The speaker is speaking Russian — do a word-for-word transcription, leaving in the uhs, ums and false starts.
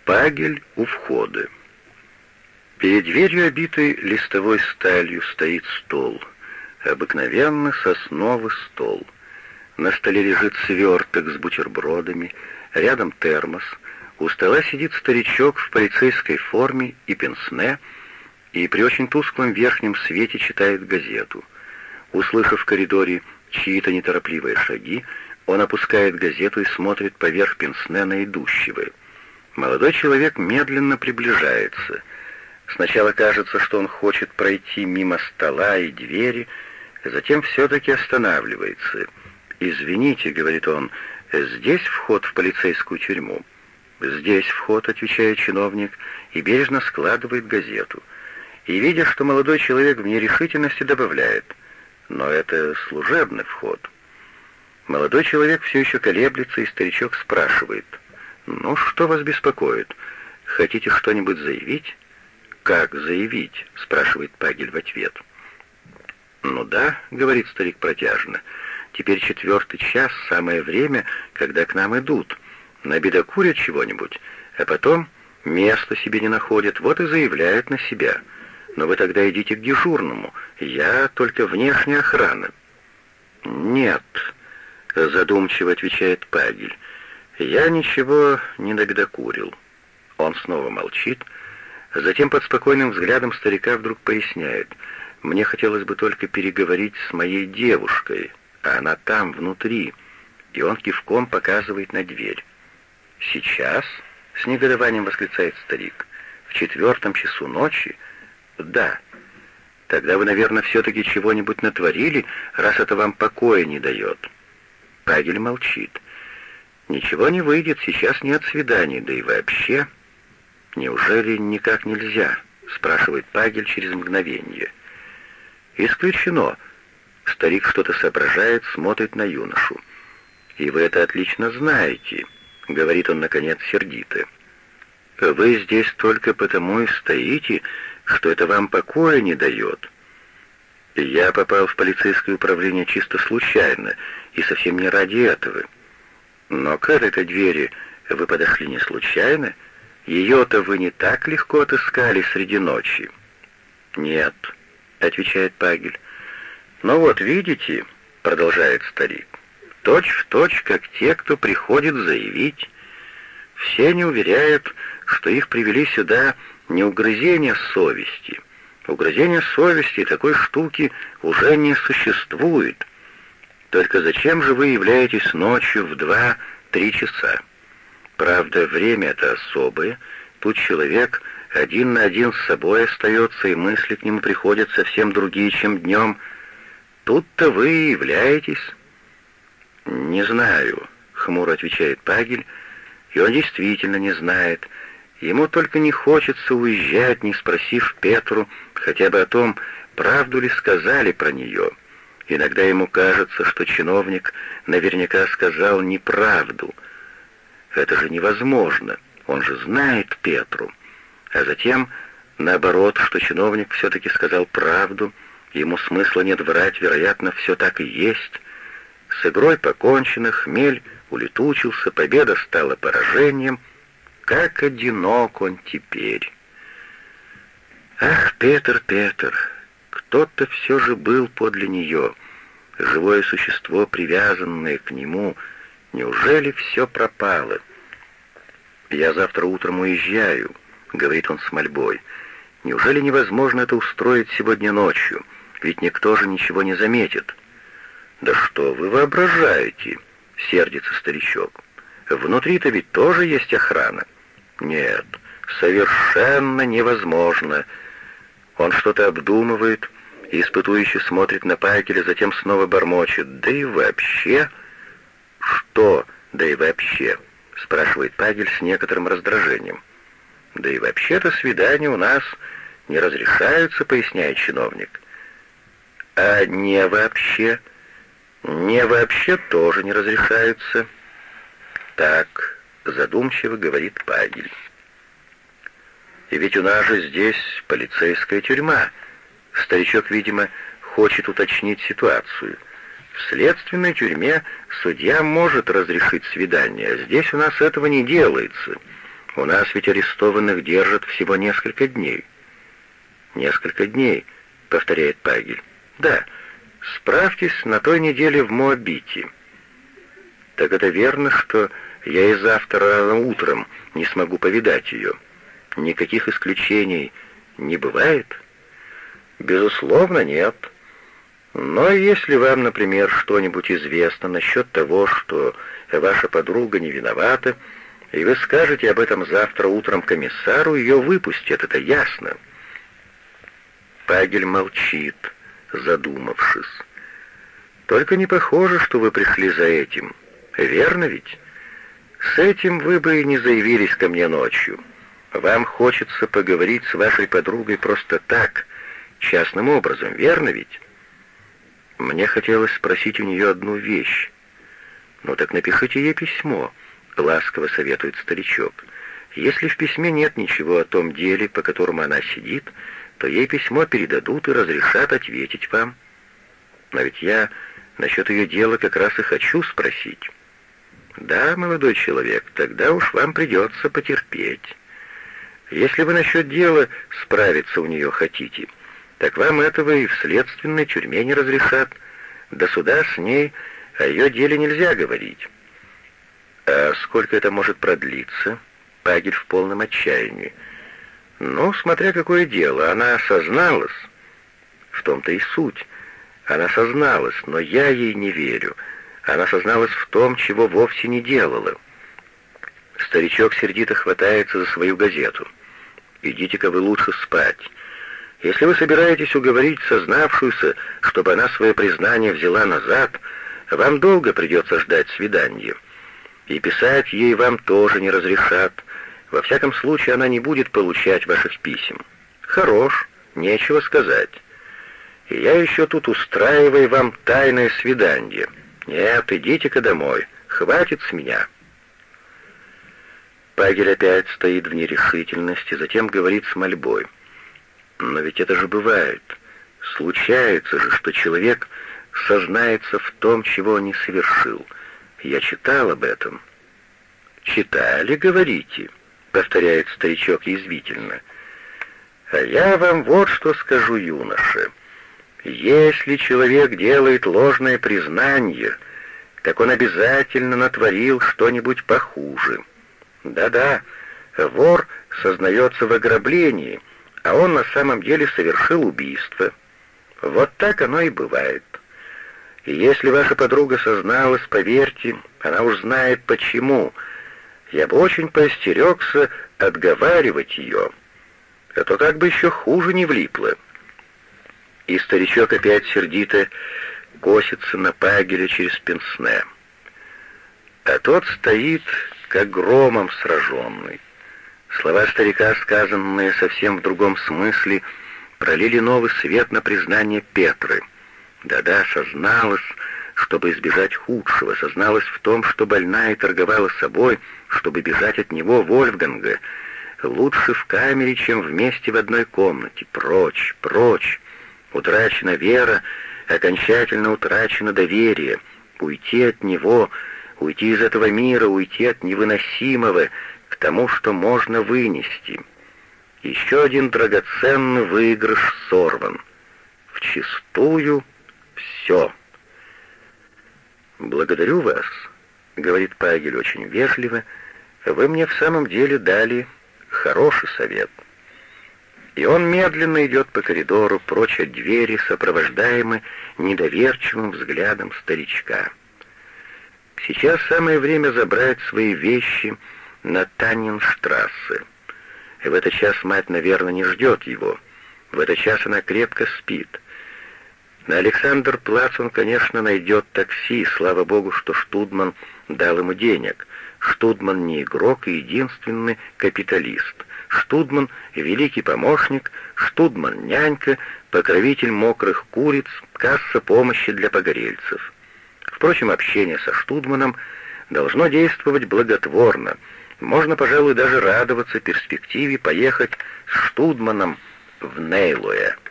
Пагель у входа. Перед дверью, обитой листовой сталью, стоит стол. Обыкновенный сосновый стол. На столе лежит сверток с бутербродами, рядом термос. У стола сидит старичок в полицейской форме и пенсне, и при очень тусклом верхнем свете читает газету. Услышав в коридоре чьи-то неторопливые шаги, он опускает газету и смотрит поверх пенсне на идущего. Молодой человек медленно приближается. Сначала кажется, что он хочет пройти мимо стола и двери, затем все-таки останавливается. «Извините», — говорит он, — «здесь вход в полицейскую тюрьму». «Здесь вход», — отвечает чиновник, и бережно складывает газету. И, видя, что молодой человек в нерешительности, добавляет: «Но это служебный вход». Молодой человек все еще колеблется, и старичок спрашивает: «Ну, что вас беспокоит? Хотите что-нибудь заявить?» «Как заявить?» — спрашивает Пагель в ответ. «Ну да», — говорит старик протяжно, — «теперь четвертый час, самое время, когда к нам идут. Набедокурят чего-нибудь, а потом места себе не находят, вот и заявляют на себя. Но вы тогда идите к дежурному, я только внешняя охрана». «Нет», — задумчиво отвечает Пагель, — «я ничего не набедокурил». Он снова молчит, затем под спокойным взглядом старика вдруг поясняет: «Мне хотелось бы только переговорить с моей девушкой, а она там, внутри». И он кивком показывает на дверь. «Сейчас?» — с негодованием восклицает старик. «В четвертом часу ночи?» «Да». «Тогда вы, наверное, все-таки чего-нибудь натворили, раз это вам покоя не дает». Пагель молчит. «Ничего не выйдет, сейчас нет свиданий, да и вообще...» «Неужели никак нельзя?» — спрашивает Пагель через мгновение. «Исключено». Старик что-то соображает, смотрит на юношу. «И вы это отлично знаете», — говорит он, наконец, сердито. «Вы здесь только потому и стоите, что это вам покоя не дает». «Я попал в полицейское управление чисто случайно и совсем не ради этого». «Но к этой двери вы подошли не случайно? Ее-то вы не так легко отыскали среди ночи». «Нет», — отвечает Пагель. «Ну вот видите», — продолжает старик, — «точь в точь, как те, кто приходит заявить. Все они уверяют, что их привели сюда не угрызение совести. Угрызение совести такой штуки уже не существует. Только зачем же вы являетесь ночью в два-три часа? Правда, время это особое, тут человек один на один с собой остается, и мысли к нему приходят совсем другие, чем днем. Тут-то вы и являетесь». «Не знаю», — хмуро отвечает Пагель, и он действительно не знает. Ему только не хочется уезжать, не спросив Петру хотя бы о том, правду ли сказали про нее. Иногда ему кажется, что чиновник наверняка сказал неправду. Это же невозможно, он же знает Петру. А затем, наоборот, что чиновник все-таки сказал правду, ему смысла нет врать, вероятно, все так и есть. С игрой покончено, хмель улетучился, победа стала поражением. Как одинок он теперь. Ах, Петр, Петр, кто-то все же был подле нее, живое существо, привязанное к нему. Неужели все пропало? «Я завтра утром уезжаю», — говорит он с мольбой. «Неужели невозможно это устроить сегодня ночью? Ведь никто же ничего не заметит». «Да что вы воображаете?» — сердится старичок. «Внутри-то ведь тоже есть охрана». «Нет, совершенно невозможно». Он что-то обдумывает и испытующе смотрит на Пагеля, затем снова бормочет: «Да и вообще...» «Что «да и вообще»?» — спрашивает Пагель с некоторым раздражением. «Да и вообще-то свидания у нас не разрешаются», — поясняет чиновник. «А не вообще?» «Не вообще тоже не разрешаются». «Так», — задумчиво говорит Пагель. «И ведь у нас же здесь полицейская тюрьма». Старичок, видимо, хочет уточнить ситуацию. В следственной тюрьме судья может разрешить свидание, а здесь у нас этого не делается. У нас ведь арестованных держат всего несколько дней». «Несколько дней», — повторяет Пагель. «Да, справьтесь на той неделе в Моабите». «Так это верно, что я и завтра рано утром не смогу повидать ее? Никаких исключений не бывает?» «Безусловно, нет. Но если вам, например, что-нибудь известно насчет того, что ваша подруга не виновата, и вы скажете об этом завтра утром комиссару, ее выпустят, это ясно». Пагель молчит, задумавшись. «Только не похоже, что вы пришли за этим. Верно ведь? С этим вы бы и не заявились ко мне ночью. Вам хочется поговорить с вашей подругой просто так, частным образом, верно ведь?» «Мне хотелось спросить у нее одну вещь». «Ну так напишите ей письмо», — ласково советует старичок. «Если в письме нет ничего о том деле, по которому она сидит, то ей письмо передадут и разрешат ответить вам. Но ведь я насчет ее дела как раз и хочу спросить». «Да, молодой человек, тогда уж вам придется потерпеть. Если вы насчет дела справиться у нее хотите, так вам этого и в следственной тюрьме не разрешат. До суда с ней о ее деле нельзя говорить». «А сколько это может продлиться?» Пагель в полном отчаянии. «Ну, смотря какое дело. Она созналась». «В том-то и суть. Она созналась, но я ей не верю. Она созналась в том, чего вовсе не делала». Старичок сердито хватается за свою газету. «Идите-ка вы лучше спать. Если вы собираетесь уговорить сознавшуюся, чтобы она свое признание взяла назад, вам долго придется ждать свидания. И писать ей вам тоже не разрешат. Во всяком случае, она не будет получать ваших писем. Хорош, нечего сказать. И я еще тут устраиваю вам тайное свидание. Нет, идите-ка домой, хватит с меня». Пагель опять стоит в нерешительности, затем говорит с мольбой. «Но ведь это же бывает. Случается же, что человек сознается в том, чего он не совершил. Я читал об этом». «Читали, говорите?» — повторяет старичок язвительно. «А я вам вот что скажу, юноша. Если человек делает ложное признание, так он обязательно натворил что-нибудь похуже. Да-да, вор сознается в ограблении, а он на самом деле совершил убийство. Вот так оно и бывает. И если ваша подруга созналась, поверьте, она уж знает почему. Я бы очень поостерегся отговаривать ее, а то как бы еще хуже не влипло». И старичок опять сердито косится на Пагеля через пенсне. А тот стоит, как громом сраженный. Слова старика, сказанные совсем в другом смысле, пролили новый свет на признание Петры. Да-да, созналась, чтобы избежать худшего, созналась в том, что больная торговала собой, чтобы бежать от него, Вольфганга. Лучше в камере, чем вместе в одной комнате. Прочь, прочь. Утрачена вера, окончательно утрачено доверие. Уйти от него, уйти из этого мира, уйти от невыносимого к тому, что можно вынести. Еще один драгоценный выигрыш сорван. Вчистую все. «Благодарю вас», — говорит Пагель очень вежливо, — «вы мне в самом деле дали хороший совет». И он медленно идет по коридору, прочь от двери, сопровождаемый недоверчивым взглядом старичка. Сейчас самое время забрать свои вещи на Танненштрассе. И в этот час мать, наверное, не ждет его. В этот час она крепко спит. На Александр-Плац он, конечно, найдет такси, слава богу, что Штудман дал ему денег. Штудман не игрок и единственный капиталист. Штудман — великий помощник, Штудман — нянька, покровитель мокрых куриц, касса помощи для погорельцев. Впрочем, общение со Штудманом должно действовать благотворно. Можно, пожалуй, даже радоваться перспективе поехать с Штудманом в Нейлуэ.